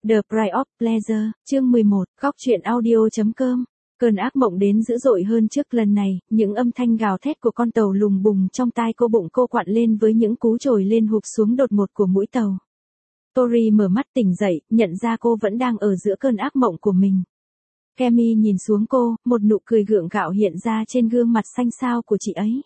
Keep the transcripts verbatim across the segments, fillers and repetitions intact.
The Price of Pleasure, chương mười một, góc truyện audio.com. Cơn ác mộng đến dữ dội hơn trước lần này, những âm thanh gào thét của con tàu lùng bùng trong tai cô, bụng cô quặn lên với những cú trồi lên hụp xuống đột ngột của mũi tàu. Tori mở mắt tỉnh dậy, nhận ra cô vẫn đang ở giữa cơn ác mộng của mình. Kemi nhìn xuống cô, một nụ cười gượng gạo hiện ra trên gương mặt xanh xao của chị ấy.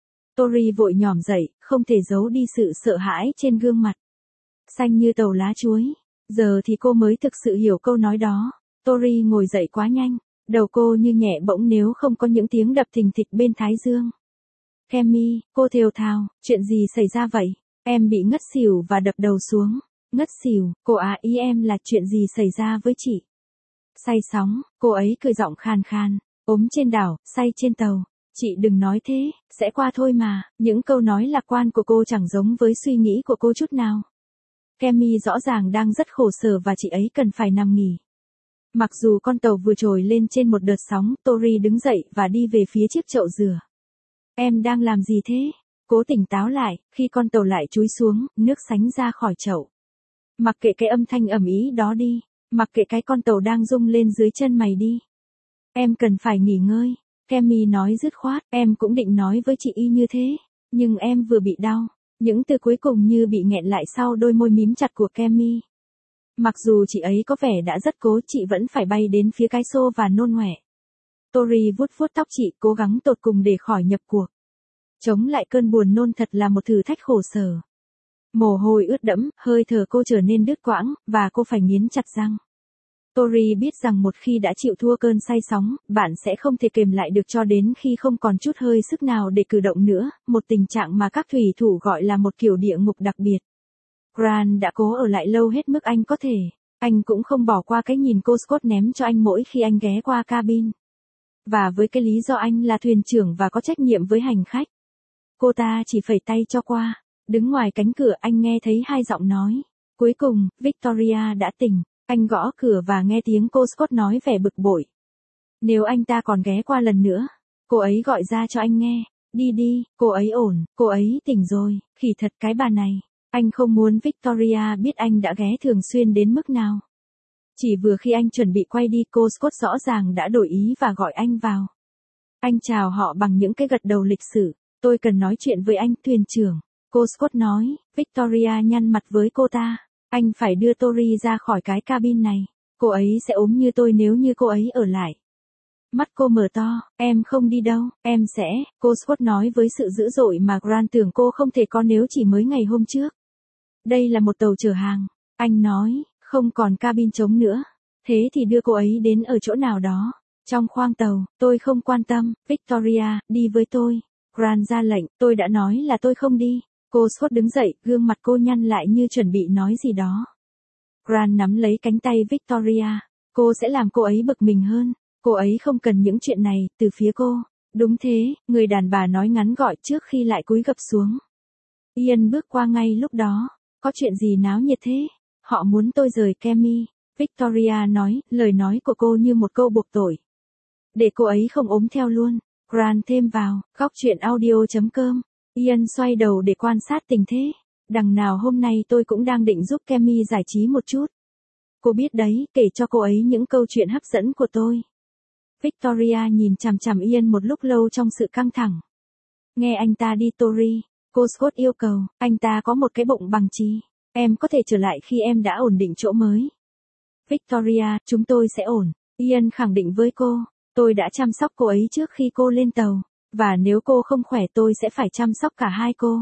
Tori vội nhòm dậy, không thể giấu đi sự sợ hãi trên gương mặt. Xanh như tàu lá chuối. Giờ thì cô mới thực sự hiểu câu nói đó. Tori ngồi dậy quá nhanh, đầu cô như nhẹ bỗng nếu không có những tiếng đập thình thịch bên thái dương. Kemi, cô thều thào, chuyện gì xảy ra vậy? Em bị ngất xỉu và đập đầu xuống. Ngất xỉu, cô à ý em là chuyện gì xảy ra với chị? Say sóng, cô ấy cười giọng khàn khàn, ốm trên đảo, say trên tàu. Chị đừng nói thế, sẽ qua thôi mà. Những câu nói lạc quan của cô chẳng giống với suy nghĩ của cô chút nào. Kemi rõ ràng đang rất khổ sở và chị ấy cần phải nằm nghỉ. Mặc dù con tàu vừa trồi lên trên một đợt sóng, Tori đứng dậy và đi về phía chiếc chậu rửa. Em đang làm gì thế? Cố tỉnh táo lại, khi con tàu lại chúi xuống, nước sánh ra khỏi chậu. Mặc kệ cái âm thanh ầm ĩ đó đi, mặc kệ cái con tàu đang rung lên dưới chân mày đi. Em cần phải nghỉ ngơi, Kemi nói dứt khoát, em cũng định nói với chị y như thế, nhưng em vừa bị đau. Những từ cuối cùng như bị nghẹn lại sau đôi môi mím chặt của Kemi. Mặc dù chị ấy có vẻ đã rất cố, chị vẫn phải bay đến phía cái xô và nôn ọe. Tori vuốt vuốt tóc chị, cố gắng tột cùng để khỏi nhập cuộc. Chống lại cơn buồn nôn thật là một thử thách khổ sở. Mồ hôi ướt đẫm, hơi thở cô trở nên đứt quãng, và cô phải nghiến chặt răng. Tori biết rằng một khi đã chịu thua cơn say sóng, bạn sẽ không thể kềm lại được cho đến khi không còn chút hơi sức nào để cử động nữa, một tình trạng mà các thủy thủ gọi là một kiểu địa ngục đặc biệt. Grant đã cố ở lại lâu hết mức anh có thể. Anh cũng không bỏ qua cái nhìn cô Scott ném cho anh mỗi khi anh ghé qua cabin. Và với cái lý do anh là thuyền trưởng và có trách nhiệm với hành khách. Cô ta chỉ phẩy tay cho qua. Đứng ngoài cánh cửa anh nghe thấy hai giọng nói. Cuối cùng, Victoria đã tỉnh. Anh gõ cửa và nghe tiếng cô Scott nói vẻ bực bội. Nếu anh ta còn ghé qua lần nữa, cô ấy gọi ra cho anh nghe. Đi đi, cô ấy ổn, cô ấy tỉnh rồi, khỉ thật cái bà này. Anh không muốn Victoria biết anh đã ghé thường xuyên đến mức nào. Chỉ vừa khi anh chuẩn bị quay đi, cô Scott rõ ràng đã đổi ý và gọi anh vào. Anh chào họ bằng những cái gật đầu lịch sự. Tôi cần nói chuyện với anh, thuyền trưởng. Cô Scott nói. Victoria nhăn mặt với cô ta. Anh phải đưa Tori ra khỏi cái cabin này. Cô ấy sẽ ốm như tôi nếu như cô ấy ở lại. Mắt cô mở to, em không đi đâu, em sẽ, cô Scott nói với sự dữ dội mà Grant tưởng cô không thể có nếu chỉ mới ngày hôm trước. Đây là một tàu chở hàng, anh nói, không còn cabin trống nữa. Thế thì đưa cô ấy đến ở chỗ nào đó. Trong khoang tàu, tôi không quan tâm, Victoria, đi với tôi. Grant ra lệnh, tôi đã nói là tôi không đi. Cô Scott đứng dậy, gương mặt cô nhăn lại như chuẩn bị nói gì đó. Grant nắm lấy cánh tay Victoria. Cô sẽ làm cô ấy bực mình hơn. Cô ấy không cần những chuyện này, từ phía cô. Đúng thế, người đàn bà nói ngắn gọn trước khi lại cúi gập xuống. Ian bước qua ngay lúc đó. Có chuyện gì náo nhiệt thế? Họ muốn tôi rời Kemi. Victoria nói, lời nói của cô như một câu buộc tội. Để cô ấy không ốm theo luôn. Grant thêm vào, góc truyện audio.com. Ian xoay đầu để quan sát tình thế. Đằng nào hôm nay tôi cũng đang định giúp Kemi giải trí một chút. Cô biết đấy, kể cho cô ấy những câu chuyện hấp dẫn của tôi. Victoria nhìn chằm chằm Ian một lúc lâu trong sự căng thẳng. Nghe anh ta đi Tori. Cô Scott yêu cầu, anh ta có một cái bụng bằng chì. Em có thể trở lại khi em đã ổn định chỗ mới. Victoria, chúng tôi sẽ ổn. Ian khẳng định với cô. Tôi đã chăm sóc cô ấy trước khi cô lên tàu. Và nếu cô không khỏe tôi sẽ phải chăm sóc cả hai cô.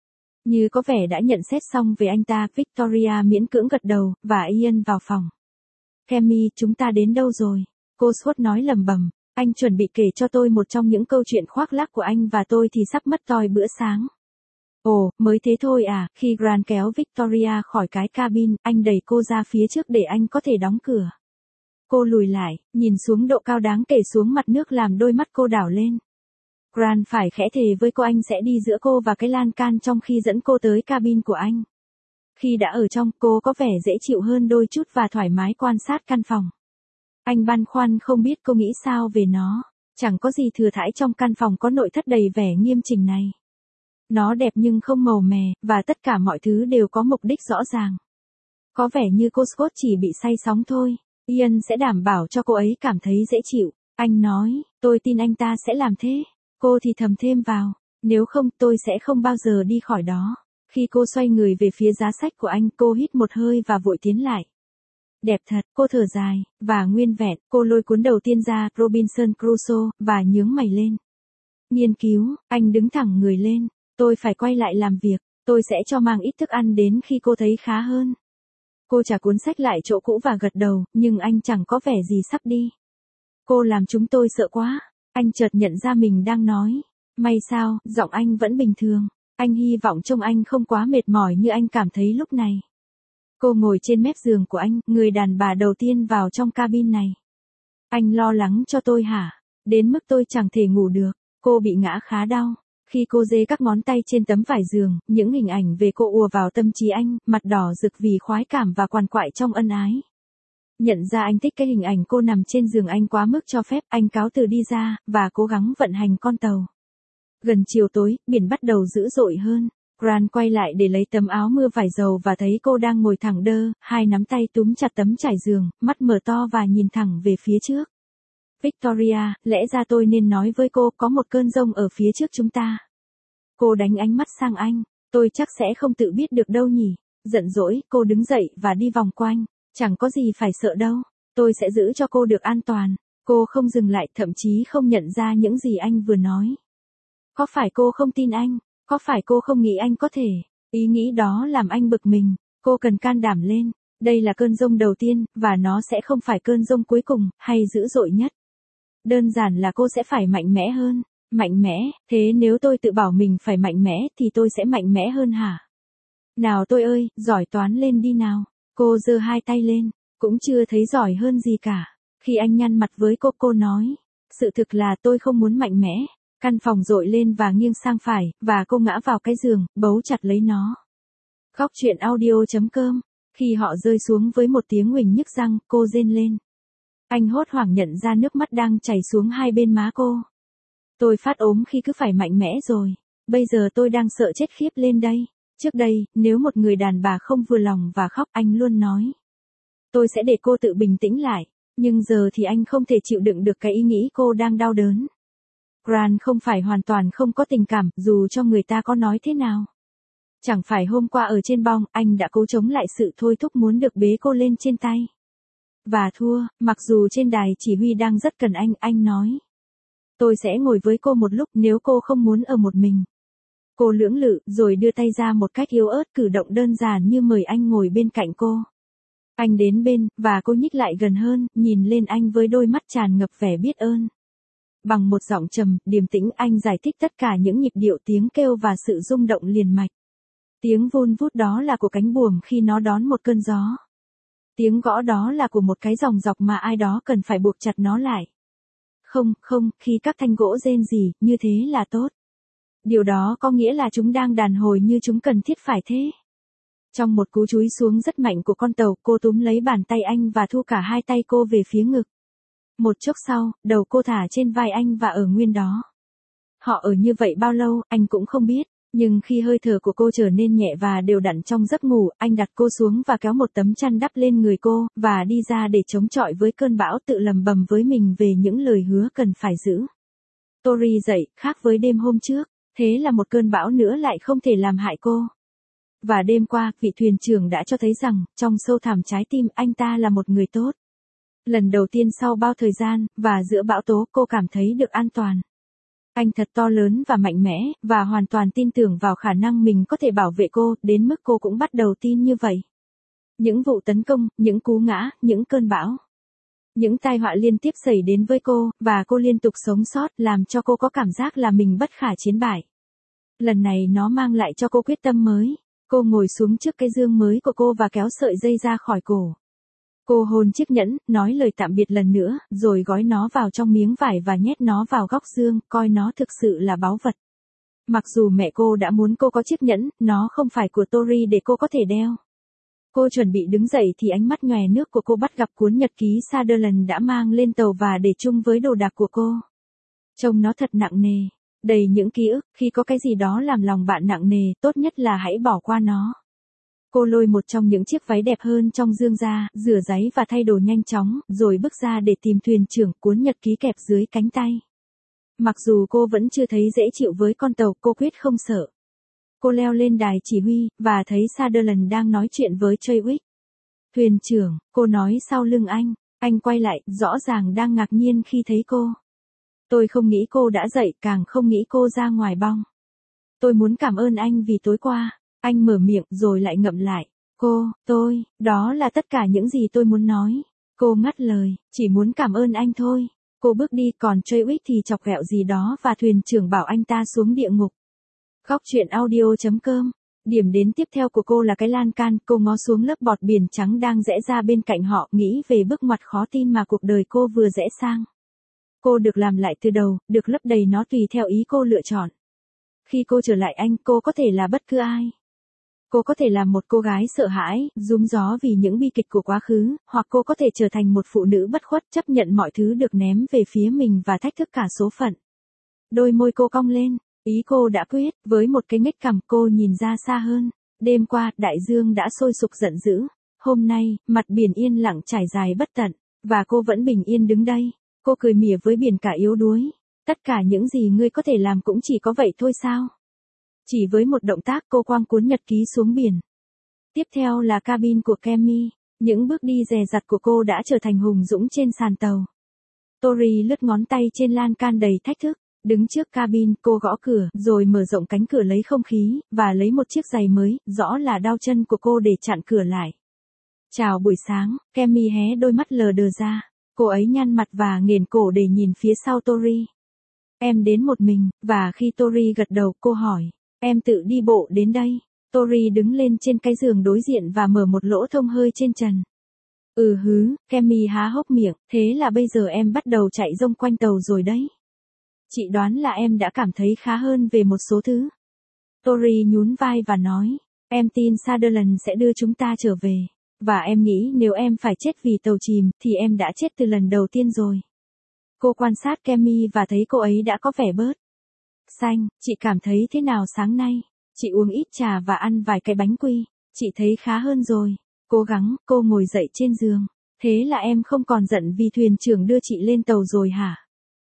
Như có vẻ đã nhận xét xong về anh ta, Victoria miễn cưỡng gật đầu, và Ian vào phòng. Kemi, chúng ta đến đâu rồi? Cô Scott nói lầm bầm. Anh chuẩn bị kể cho tôi một trong những câu chuyện khoác lác của anh và tôi thì sắp mất toi bữa sáng. Ồ, mới thế thôi à, khi Grant kéo Victoria khỏi cái cabin, anh đẩy cô ra phía trước để anh có thể đóng cửa. Cô lùi lại, nhìn xuống độ cao đáng kể xuống mặt nước làm đôi mắt cô đảo lên. Grant phải khẽ thề với cô anh sẽ đi giữa cô và cái lan can trong khi dẫn cô tới cabin của anh. Khi đã ở trong, cô có vẻ dễ chịu hơn đôi chút và thoải mái quan sát căn phòng. Anh băn khoăn không biết cô nghĩ sao về nó. Chẳng có gì thừa thãi trong căn phòng có nội thất đầy vẻ nghiêm chỉnh này. Nó đẹp nhưng không màu mè, và tất cả mọi thứ đều có mục đích rõ ràng. Có vẻ như cô Scott chỉ bị say sóng thôi. Ian sẽ đảm bảo cho cô ấy cảm thấy dễ chịu. Anh nói, tôi tin anh ta sẽ làm thế. Cô thì thầm thêm vào, nếu không tôi sẽ không bao giờ đi khỏi đó. Khi cô xoay người về phía giá sách của anh, cô hít một hơi và vội tiến lại. Đẹp thật, cô thở dài, và nguyên vẹn, cô lôi cuốn đầu tiên ra, Robinson Crusoe, và nhướng mày lên. Nghiên cứu, anh đứng thẳng người lên, tôi phải quay lại làm việc, tôi sẽ cho mang ít thức ăn đến khi cô thấy khá hơn. Cô trả cuốn sách lại chỗ cũ và gật đầu, nhưng anh chẳng có vẻ gì sắp đi. Cô làm chúng tôi sợ quá, anh chợt nhận ra mình đang nói. May sao, giọng anh vẫn bình thường, anh hy vọng trông anh không quá mệt mỏi như anh cảm thấy lúc này. Cô ngồi trên mép giường của anh, người đàn bà đầu tiên vào trong cabin này. Anh lo lắng cho tôi hả? Đến mức tôi chẳng thể ngủ được, cô bị ngã khá đau. Khi cô dê các ngón tay trên tấm vải giường, những hình ảnh về cô ùa vào tâm trí anh, mặt đỏ rực vì khoái cảm và quằn quại trong ân ái. Nhận ra anh thích cái hình ảnh cô nằm trên giường anh quá mức cho phép, anh cáo từ đi ra, và cố gắng vận hành con tàu. Gần chiều tối, biển bắt đầu dữ dội hơn. Grant quay lại để lấy tấm áo mưa vải dầu và thấy cô đang ngồi thẳng đơ, hai nắm tay túm chặt tấm trải giường, mắt mở to và nhìn thẳng về phía trước. Victoria, lẽ ra tôi nên nói với cô có một cơn giông ở phía trước chúng ta. Cô đánh ánh mắt sang anh, tôi chắc sẽ không tự biết được đâu nhỉ. Giận dỗi, cô đứng dậy và đi vòng quanh, chẳng có gì phải sợ đâu, tôi sẽ giữ cho cô được an toàn. Cô không dừng lại, thậm chí không nhận ra những gì anh vừa nói. Có phải cô không tin anh? Có phải cô không nghĩ anh có thể? Ý nghĩ đó làm anh bực mình, cô cần can đảm lên. Đây là cơn giông đầu tiên, và nó sẽ không phải cơn giông cuối cùng, hay dữ dội nhất. Đơn giản là cô sẽ phải mạnh mẽ hơn. Mạnh mẽ, thế nếu tôi tự bảo mình phải mạnh mẽ thì tôi sẽ mạnh mẽ hơn hả? Nào tôi ơi, giỏi toán lên đi nào. Cô giơ hai tay lên, cũng chưa thấy giỏi hơn gì cả. Khi anh nhăn mặt với cô, cô nói, sự thực là tôi không muốn mạnh mẽ. Căn phòng dội lên và nghiêng sang phải, và cô ngã vào cái giường, bấu chặt lấy nó. Góc truyện audio chấm com. Khi họ rơi xuống với một tiếng huỳnh nhức răng, cô rên lên. Anh hốt hoảng nhận ra nước mắt đang chảy xuống hai bên má cô. Tôi phát ốm khi cứ phải mạnh mẽ rồi. Bây giờ tôi đang sợ chết khiếp lên đây. Trước đây, nếu một người đàn bà không vừa lòng và khóc, anh luôn nói. Tôi sẽ để cô tự bình tĩnh lại. Nhưng giờ thì anh không thể chịu đựng được cái ý nghĩ cô đang đau đớn. Grant không phải hoàn toàn không có tình cảm, dù cho người ta có nói thế nào. Chẳng phải hôm qua ở trên bong, anh đã cố chống lại sự thôi thúc muốn được bế cô lên trên tay. Và thua, mặc dù trên đài chỉ huy đang rất cần anh, anh nói. Tôi sẽ ngồi với cô một lúc nếu cô không muốn ở một mình. Cô lưỡng lự, rồi đưa tay ra một cách yếu ớt, cử động đơn giản như mời anh ngồi bên cạnh cô. Anh đến bên, và cô nhích lại gần hơn, nhìn lên anh với đôi mắt tràn ngập vẻ biết ơn. Bằng một giọng trầm, điềm tĩnh, anh giải thích tất cả những nhịp điệu, tiếng kêu và sự rung động liền mạch. Tiếng vun vút đó là của cánh buồm khi nó đón một cơn gió. Tiếng gõ đó là của một cái dòng dọc mà ai đó cần phải buộc chặt nó lại. Không, không, khi các thanh gỗ rên rỉ, như thế là tốt. Điều đó có nghĩa là chúng đang đàn hồi như chúng cần thiết phải thế. Trong một cú chúi xuống rất mạnh của con tàu, cô túm lấy bàn tay anh và thu cả hai tay cô về phía ngực. Một chốc sau, đầu cô thả trên vai anh và ở nguyên đó. Họ ở như vậy bao lâu, anh cũng không biết. Nhưng khi hơi thở của cô trở nên nhẹ và đều đặn trong giấc ngủ, anh đặt cô xuống và kéo một tấm chăn đắp lên người cô, và đi ra để chống chọi với cơn bão, tự lầm bầm với mình về những lời hứa cần phải giữ. Tori dậy, khác với đêm hôm trước, thế là một cơn bão nữa lại không thể làm hại cô. Và đêm qua, vị thuyền trưởng đã cho thấy rằng, trong sâu thẳm trái tim, anh ta là một người tốt. Lần đầu tiên sau bao thời gian, và giữa bão tố, cô cảm thấy được an toàn. Anh thật to lớn và mạnh mẽ, và hoàn toàn tin tưởng vào khả năng mình có thể bảo vệ cô, đến mức cô cũng bắt đầu tin như vậy. Những vụ tấn công, những cú ngã, những cơn bão. Những tai họa liên tiếp xảy đến với cô, và cô liên tục sống sót, làm cho cô có cảm giác là mình bất khả chiến bại. Lần này nó mang lại cho cô quyết tâm mới. Cô ngồi xuống trước cái giường mới của cô và kéo sợi dây ra khỏi cổ. Cô hôn chiếc nhẫn, nói lời tạm biệt lần nữa, rồi gói nó vào trong miếng vải và nhét nó vào góc giường, coi nó thực sự là báu vật. Mặc dù mẹ cô đã muốn cô có chiếc nhẫn, nó không phải của Tori để cô có thể đeo. Cô chuẩn bị đứng dậy thì ánh mắt nhòe nước của cô bắt gặp cuốn nhật ký Sutherland đã mang lên tàu và để chung với đồ đạc của cô. Trông nó thật nặng nề, đầy những ký ức, khi có cái gì đó làm lòng bạn nặng nề, tốt nhất là hãy bỏ qua nó. Cô lôi một trong những chiếc váy đẹp hơn trong dương ra, rửa ráy và thay đồ nhanh chóng, rồi bước ra để tìm thuyền trưởng, cuốn nhật ký kẹp dưới cánh tay. Mặc dù cô vẫn chưa thấy dễ chịu với con tàu, cô quyết không sợ. Cô leo lên đài chỉ huy, và thấy Sutherland đang nói chuyện với Chadwick. Thuyền trưởng, cô nói sau lưng anh. Anh quay lại, rõ ràng đang ngạc nhiên khi thấy cô. Tôi không nghĩ cô đã dậy, càng không nghĩ cô ra ngoài bong. Tôi muốn cảm ơn anh vì tối qua. Anh mở miệng rồi lại ngậm lại. Cô, tôi, đó là tất cả những gì tôi muốn nói. Cô ngắt lời, chỉ muốn cảm ơn anh thôi. Cô bước đi, còn Chadwick thì chọc ghẹo gì đó và thuyền trưởng bảo anh ta xuống địa ngục. Góc truyện audio chấm com. Điểm đến tiếp theo của cô là cái lan can, cô ngó xuống lớp bọt biển trắng đang rẽ ra bên cạnh họ, nghĩ về bước ngoặt khó tin mà cuộc đời cô vừa rẽ sang. Cô được làm lại từ đầu, được lấp đầy nó tùy theo ý cô lựa chọn. Khi cô trở lại anh, cô có thể là bất cứ ai. Cô có thể là một cô gái sợ hãi, rúm gió vì những bi kịch của quá khứ, hoặc cô có thể trở thành một phụ nữ bất khuất, chấp nhận mọi thứ được ném về phía mình và thách thức cả số phận. Đôi môi cô cong lên, ý cô đã quyết, với một cái nghếch cằm cô nhìn ra xa hơn. Đêm qua, đại dương đã sôi sục giận dữ. Hôm nay, mặt biển yên lặng trải dài bất tận, và cô vẫn bình yên đứng đây. Cô cười mỉa với biển cả yếu đuối. Tất cả những gì ngươi có thể làm cũng chỉ có vậy thôi sao? Chỉ với một động tác cô quăng cuốn nhật ký xuống biển. Tiếp theo là cabin của Kemi. Những bước đi dè dặt của cô đã trở thành hùng dũng trên sàn tàu. Tori lướt ngón tay trên lan can đầy thách thức. Đứng trước cabin, cô gõ cửa, rồi mở rộng cánh cửa lấy không khí, và lấy một chiếc giày mới, rõ là đao chân của cô để chặn cửa lại. Chào buổi sáng, Kemi hé đôi mắt lờ đờ ra. Cô ấy nhăn mặt và nghển cổ để nhìn phía sau Tori. Em đến một mình, và khi Tori gật đầu, cô hỏi. Em tự đi bộ đến đây. Tori đứng lên trên cái giường đối diện và mở một lỗ thông hơi trên trần. Ừ hứ, Kemi há hốc miệng, thế là bây giờ em bắt đầu chạy rông quanh tàu rồi đấy. Chị đoán là em đã cảm thấy khá hơn về một số thứ. Tori nhún vai và nói, em tin Sutherland sẽ đưa chúng ta trở về. Và em nghĩ nếu em phải chết vì tàu chìm, thì em đã chết từ lần đầu tiên rồi. Cô quan sát Kemi và thấy cô ấy đã có vẻ bớt xanh. Chị cảm thấy thế nào sáng nay? Chị uống ít trà và ăn vài cái bánh quy. Chị thấy khá hơn rồi. Cố gắng, cô ngồi dậy trên giường. Thế là em không còn giận vì thuyền trưởng đưa chị lên tàu rồi hả?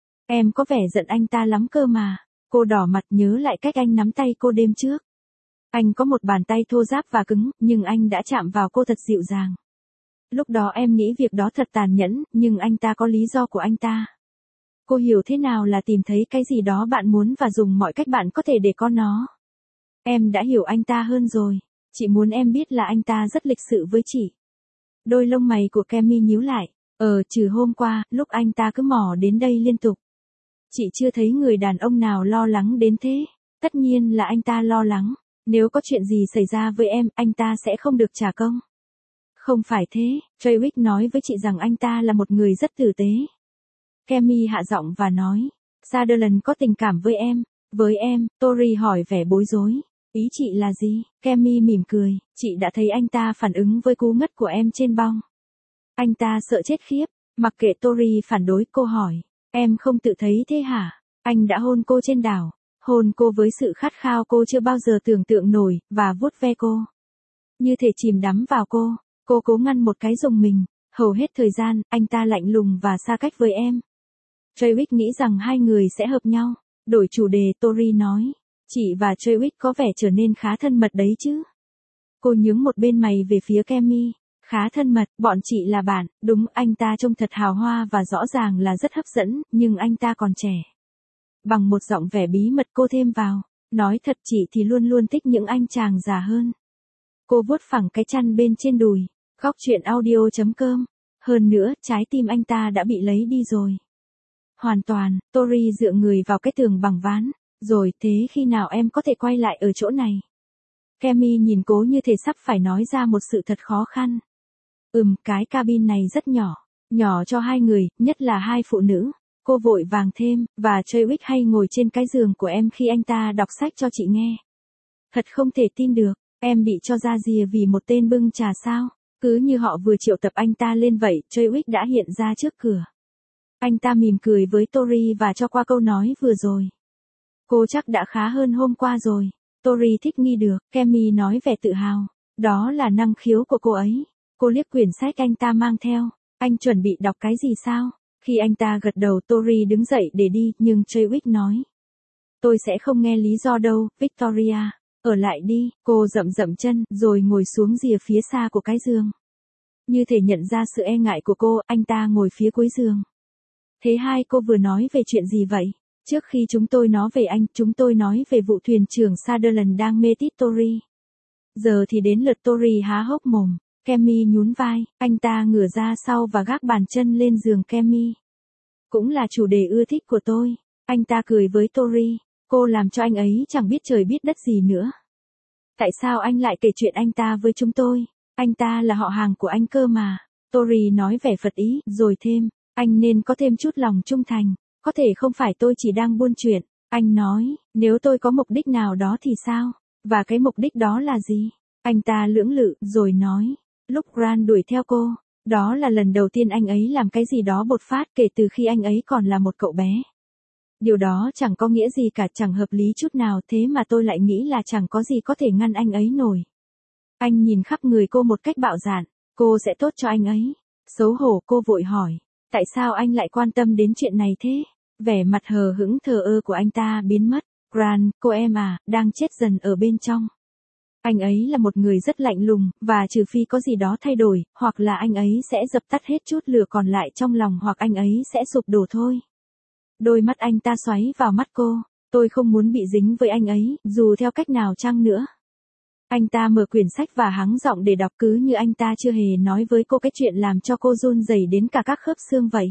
Em có vẻ giận anh ta lắm cơ mà. Cô đỏ mặt nhớ lại cách anh nắm tay cô đêm trước. Anh có một bàn tay thô ráp và cứng, nhưng anh đã chạm vào cô thật dịu dàng. Lúc đó em nghĩ việc đó thật tàn nhẫn, nhưng anh ta có lý do của anh ta. Cô hiểu thế nào là tìm thấy cái gì đó bạn muốn và dùng mọi cách bạn có thể để có nó. Em đã hiểu anh ta hơn rồi. Chị muốn em biết là anh ta rất lịch sự với chị. Đôi lông mày của Kemi nhíu lại. Ờ, trừ hôm qua, lúc anh ta cứ mò đến đây liên tục. Chị chưa thấy người đàn ông nào lo lắng đến thế. Tất nhiên là anh ta lo lắng. Nếu có chuyện gì xảy ra với em, anh ta sẽ không được trả công. Không phải thế, Chadwick nói với chị rằng anh ta là một người rất tử tế. Kemi hạ giọng và nói, Sutherland có tình cảm với em. Với em, Tori hỏi vẻ bối rối. Ý chị là gì? Kemi mỉm cười, chị đã thấy anh ta phản ứng với cú ngất của em trên bong. Anh ta sợ chết khiếp. Mặc kệ Tori phản đối, cô hỏi, em không tự thấy thế hả? Anh đã hôn cô trên đảo. Hôn cô với sự khát khao cô chưa bao giờ tưởng tượng nổi, và vuốt ve cô. Như thể chìm đắm vào cô. Cô cố ngăn một cái rùng mình. Hầu hết thời gian, anh ta lạnh lùng và xa cách với em. Chadwick nghĩ rằng hai người sẽ hợp nhau. Đổi chủ đề, Tori nói. Chị và Chadwick có vẻ trở nên khá thân mật đấy chứ. Cô nhướng một bên mày về phía Kemi. Khá thân mật, bọn chị là bạn. Đúng, anh ta trông thật hào hoa và rõ ràng là rất hấp dẫn, nhưng anh ta còn trẻ. Bằng một giọng vẻ bí mật cô thêm vào. Nói thật, chị thì luôn luôn thích những anh chàng già hơn. Cô vuốt phẳng cái chăn bên trên đùi. Góc truyện audio chấm com. Hơn nữa, trái tim anh ta đã bị lấy đi rồi. Hoàn toàn, Tori dựa người vào cái tường bằng ván. Rồi, thế khi nào em có thể quay lại ở chỗ này? Kemi nhìn cô như thể sắp phải nói ra một sự thật khó khăn. Ừm, cái cabin này rất nhỏ. Nhỏ cho hai người, nhất là hai phụ nữ. Cô vội vàng thêm, và Chadwick hay ngồi trên cái giường của em khi anh ta đọc sách cho chị nghe. Thật không thể tin được, em bị cho ra rìa vì một tên bưng trà sao? Cứ như họ vừa triệu tập anh ta lên vậy, Chadwick đã hiện ra trước cửa. Anh ta mỉm cười với Tori và cho qua câu nói vừa rồi. Cô chắc đã khá hơn hôm qua rồi. Tori thích nghi được, Kemi nói vẻ tự hào. Đó là năng khiếu của cô ấy. Cô liếc quyển sách anh ta mang theo. Anh chuẩn bị đọc cái gì sao? Khi anh ta gật đầu, Tori đứng dậy để đi, nhưng Chadwick nói. Tôi sẽ không nghe lý do đâu, Victoria. Ở lại đi, cô dậm dậm chân, rồi ngồi xuống rìa phía xa của cái giường. Như thể nhận ra sự e ngại của cô, anh ta ngồi phía cuối giường. Thế hai cô vừa nói về chuyện gì vậy? Trước khi chúng tôi nói về anh, chúng tôi nói về vụ thuyền trưởng Sutherland đang mê tít Tori. Giờ thì đến lượt Tori há hốc mồm. Kemi nhún vai, anh ta ngửa ra sau và gác bàn chân lên giường Kemi. Cũng là chủ đề ưa thích của tôi. Anh ta cười với Tori. Cô làm cho anh ấy chẳng biết trời biết đất gì nữa. Tại sao anh lại kể chuyện anh ta với chúng tôi? Anh ta là họ hàng của anh cơ mà. Tori nói vẻ phật ý, rồi thêm. Anh nên có thêm chút lòng trung thành. Có thể không phải tôi chỉ đang buôn chuyện. Anh nói, nếu tôi có mục đích nào đó thì sao? Và cái mục đích đó là gì? Anh ta lưỡng lự, rồi nói. Lúc Grant đuổi theo cô, đó là lần đầu tiên anh ấy làm cái gì đó bột phát kể từ khi anh ấy còn là một cậu bé. Điều đó chẳng có nghĩa gì cả, chẳng hợp lý chút nào, thế mà tôi lại nghĩ là chẳng có gì có thể ngăn anh ấy nổi. Anh nhìn khắp người cô một cách bạo dạn. Cô sẽ tốt cho anh ấy. Xấu hổ, cô vội hỏi. Tại sao anh lại quan tâm đến chuyện này thế? Vẻ mặt hờ hững thờ ơ của anh ta biến mất. Grant, cô em à, đang chết dần ở bên trong. Anh ấy là một người rất lạnh lùng, và trừ phi có gì đó thay đổi, hoặc là anh ấy sẽ dập tắt hết chút lửa còn lại trong lòng, hoặc anh ấy sẽ sụp đổ thôi. Đôi mắt anh ta xoáy vào mắt cô. Tôi không muốn bị dính với anh ấy, dù theo cách nào chăng nữa. Anh ta mở quyển sách và hắng giọng để đọc, cứ như anh ta chưa hề nói với cô cái chuyện làm cho cô run rẩy đến cả các khớp xương vậy.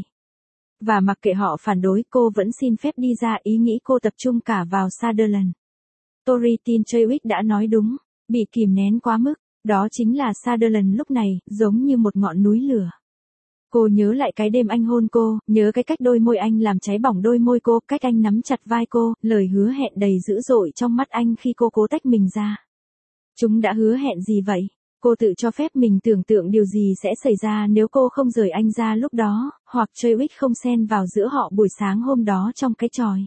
Và mặc kệ họ phản đối, cô vẫn xin phép đi ra, ý nghĩ cô tập trung cả vào Sutherland. Tori tin Chadwick đã nói đúng. Bị kìm nén quá mức, đó chính là Sutherland lúc này, giống như một ngọn núi lửa. Cô nhớ lại cái đêm anh hôn cô, nhớ cái cách đôi môi anh làm cháy bỏng đôi môi cô, cách anh nắm chặt vai cô, lời hứa hẹn đầy dữ dội trong mắt anh khi cô cố tách mình ra. Chúng đã hứa hẹn gì vậy? Cô tự cho phép mình tưởng tượng điều gì sẽ xảy ra nếu cô không rời anh ra lúc đó, hoặc Chadwick không xen vào giữa họ buổi sáng hôm đó trong cái chòi.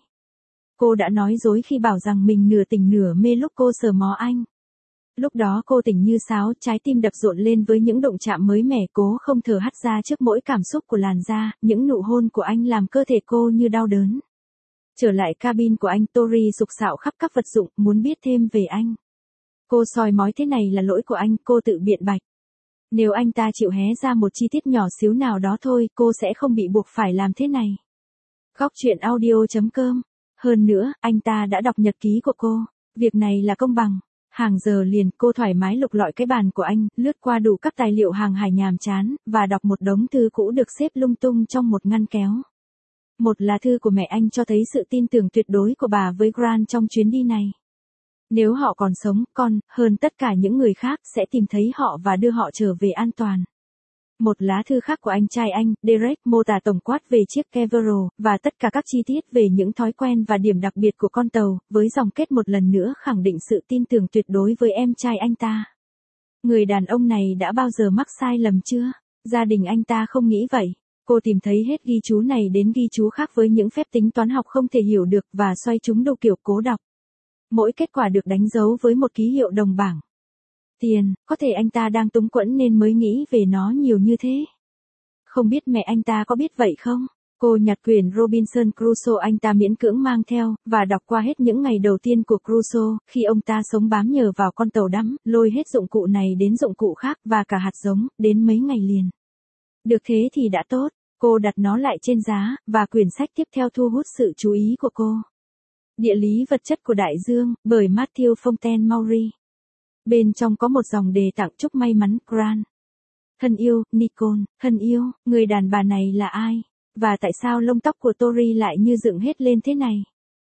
Cô đã nói dối khi bảo rằng mình nửa tỉnh nửa mê lúc cô sờ mó anh. Lúc đó cô tỉnh như sáo, trái tim đập rộn lên với những động chạm mới mẻ, cố không thở hắt ra trước mỗi cảm xúc của làn da, những nụ hôn của anh làm cơ thể cô như đau đớn. Trở lại cabin của anh, Tori sục sạo khắp các vật dụng, muốn biết thêm về anh. Cô soi mói thế này là lỗi của anh, cô tự biện bạch. Nếu anh ta chịu hé ra một chi tiết nhỏ xíu nào đó thôi, cô sẽ không bị buộc phải làm thế này. Góc truyện audio chấm com. Hơn nữa, anh ta đã đọc nhật ký của cô. Việc này là công bằng. Hàng giờ liền, cô thoải mái lục lọi cái bàn của anh, lướt qua đủ các tài liệu hàng hải nhàm chán, và đọc một đống thư cũ được xếp lung tung trong một ngăn kéo. Một là thư của mẹ anh cho thấy sự tin tưởng tuyệt đối của bà với Grant trong chuyến đi này. Nếu họ còn sống, con, hơn tất cả những người khác, sẽ tìm thấy họ và đưa họ trở về an toàn. Một lá thư khác của anh trai anh, Derek, mô tả tổng quát về chiếc Keverall, và tất cả các chi tiết về những thói quen và điểm đặc biệt của con tàu, với dòng kết một lần nữa khẳng định sự tin tưởng tuyệt đối với em trai anh ta. Người đàn ông này đã bao giờ mắc sai lầm chưa? Gia đình anh ta không nghĩ vậy. Cô tìm thấy hết ghi chú này đến ghi chú khác với những phép tính toán học không thể hiểu được và xoay chúng đủ kiểu cố đọc. Mỗi kết quả được đánh dấu với một ký hiệu đồng bảng. Tiền, có thể anh ta đang túng quẫn nên mới nghĩ về nó nhiều như thế. Không biết mẹ anh ta có biết vậy không? Cô nhặt quyển Robinson Crusoe anh ta miễn cưỡng mang theo, và đọc qua hết những ngày đầu tiên của Crusoe, khi ông ta sống bám nhờ vào con tàu đắm, lôi hết dụng cụ này đến dụng cụ khác, và cả hạt giống, đến mấy ngày liền. Được thế thì đã tốt, cô đặt nó lại trên giá, và quyển sách tiếp theo thu hút sự chú ý của cô. Địa lý vật chất của đại dương, bởi Matthew Fontaine Maury. Bên trong có một dòng đề tặng chúc may mắn, Grant. Thân yêu, Nicole, thân yêu, người đàn bà này là ai? Và tại sao lông tóc của Tori lại như dựng hết lên thế này?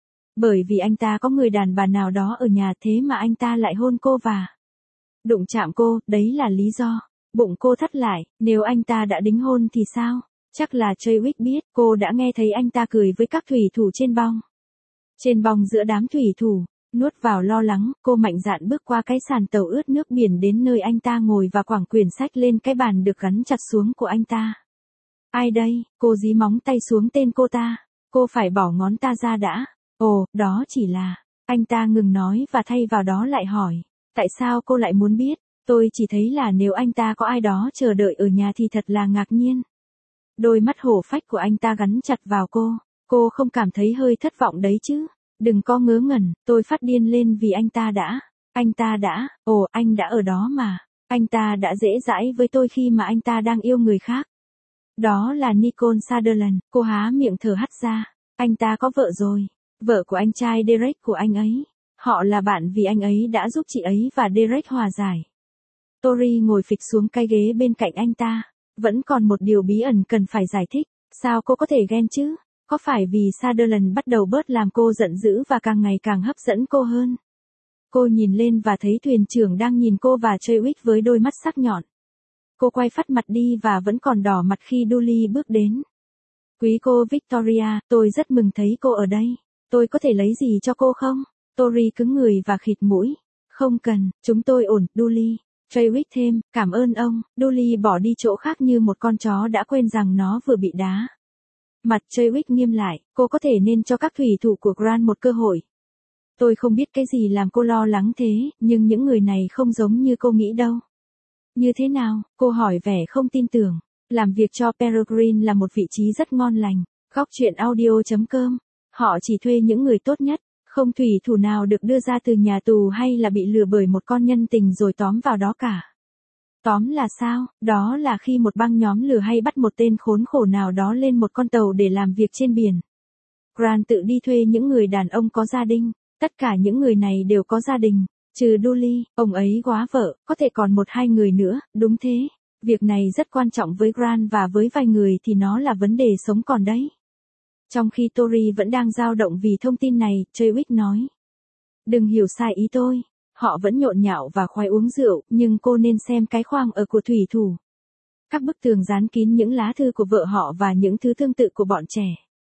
Bởi vì anh ta có người đàn bà nào đó ở nhà, thế mà anh ta lại hôn cô và đụng chạm cô, đấy là lý do. Bụng cô thắt lại, nếu anh ta đã đính hôn thì sao? Chắc là Chadwick biết, cô đã nghe thấy anh ta cười với các thủy thủ trên bong. Trên bong giữa đám thủy thủ, nuốt vào lo lắng, cô mạnh dạn bước qua cái sàn tàu ướt nước biển đến nơi anh ta ngồi và quẳng quyển sách lên cái bàn được gắn chặt xuống của anh ta. Ai đây? Cô dí móng tay xuống tên cô ta. Cô phải bỏ ngón ta ra đã. Ồ, đó chỉ là... Anh ta ngừng nói và thay vào đó lại hỏi. Tại sao cô lại muốn biết? Tôi chỉ thấy là nếu anh ta có ai đó chờ đợi ở nhà thì thật là ngạc nhiên. Đôi mắt hổ phách của anh ta gắn chặt vào cô. Cô không cảm thấy hơi thất vọng đấy chứ? Đừng có ngớ ngẩn, tôi phát điên lên vì anh ta đã. Anh ta đã, ồ, anh đã ở đó mà. Anh ta đã dễ dãi với tôi khi mà anh ta đang yêu người khác. Đó là Nicole Sutherland, cô há miệng thở hắt ra. Anh ta có vợ rồi. Vợ của anh trai Derek của anh ấy. Họ là bạn vì anh ấy đã giúp chị ấy và Derek hòa giải. Tori ngồi phịch xuống cái ghế bên cạnh anh ta. Vẫn còn một điều bí ẩn cần phải giải thích. Sao cô có thể ghen chứ? Có phải vì Sutherland bắt đầu bớt làm cô giận dữ và càng ngày càng hấp dẫn cô hơn? Cô nhìn lên và thấy thuyền trưởng đang nhìn cô và Chadwick với đôi mắt sắc nhọn. Cô quay phắt mặt đi và vẫn còn đỏ mặt khi Dudley bước đến. Quý cô Victoria, tôi rất mừng thấy cô ở đây. Tôi có thể lấy gì cho cô không? Tori cứng người và khịt mũi. Không cần, chúng tôi ổn, Dudley. Chadwick thêm, cảm ơn ông. Dudley bỏ đi chỗ khác như một con chó đã quên rằng nó vừa bị đá. Mặt Chadwick nghiêm lại, cô có thể nên cho các thủy thủ của Grant một cơ hội. Tôi không biết cái gì làm cô lo lắng thế, nhưng những người này không giống như cô nghĩ đâu. Như thế nào? Cô hỏi vẻ không tin tưởng. Làm việc cho Peregrine là một vị trí rất ngon lành. Góc truyện audio chấm com. Họ chỉ thuê những người tốt nhất. Không thủy thủ nào được đưa ra từ nhà tù hay là bị lừa bởi một con nhân tình rồi tóm vào đó cả. Tóm là sao? Đó là khi một băng nhóm lừa hay bắt một tên khốn khổ nào đó lên một con tàu để làm việc trên biển. Grant tự đi thuê những người đàn ông có gia đình. Tất cả những người này đều có gia đình. Trừ Dudley, ông ấy góa vợ, có thể còn một hai người nữa, đúng thế. Việc này rất quan trọng với Grant và với vài người thì nó là vấn đề sống còn đấy. Trong khi Tori vẫn đang dao động vì thông tin này, Chadwick nói. Đừng hiểu sai ý tôi. Họ vẫn nhộn nhạo và khoái uống rượu, nhưng cô nên xem cái khoang ở của thủy thủ. Các bức tường dán kín những lá thư của vợ họ và những thứ tương tự của bọn trẻ.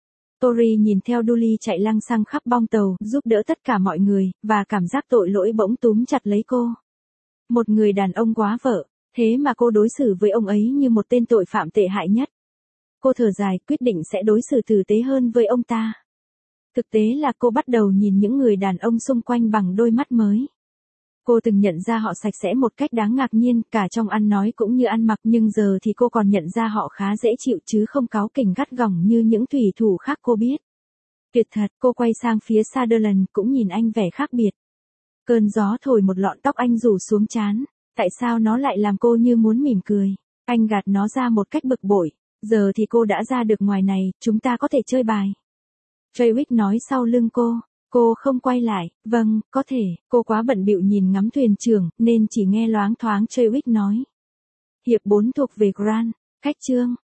Tori nhìn theo Dudley chạy lăng xăng khắp bong tàu, giúp đỡ tất cả mọi người, và cảm giác tội lỗi bỗng túm chặt lấy cô. Một người đàn ông góa vợ, thế mà cô đối xử với ông ấy như một tên tội phạm tệ hại nhất. Cô thở dài, quyết định sẽ đối xử tử tế hơn với ông ta. Thực tế là cô bắt đầu nhìn những người đàn ông xung quanh bằng đôi mắt mới. Cô từng nhận ra họ sạch sẽ một cách đáng ngạc nhiên, cả trong ăn nói cũng như ăn mặc, nhưng giờ thì cô còn nhận ra họ khá dễ chịu chứ không cáu kỉnh gắt gỏng như những thủy thủ khác cô biết. Tuyệt thật, cô quay sang phía Sutherland cũng nhìn anh vẻ khác biệt. Cơn gió thổi một lọn tóc anh rủ xuống trán. Tại sao nó lại làm cô như muốn mỉm cười? Anh gạt nó ra một cách bực bội. Giờ thì cô đã ra được ngoài này, chúng ta có thể chơi bài. Chadwick nói sau lưng cô. Cô không quay lại. Vâng, có thể. Cô quá bận bịu nhìn ngắm thuyền trưởng, nên chỉ nghe loáng thoáng Chadwick nói. Hiệp bốn thuộc về Grant. Cách chương.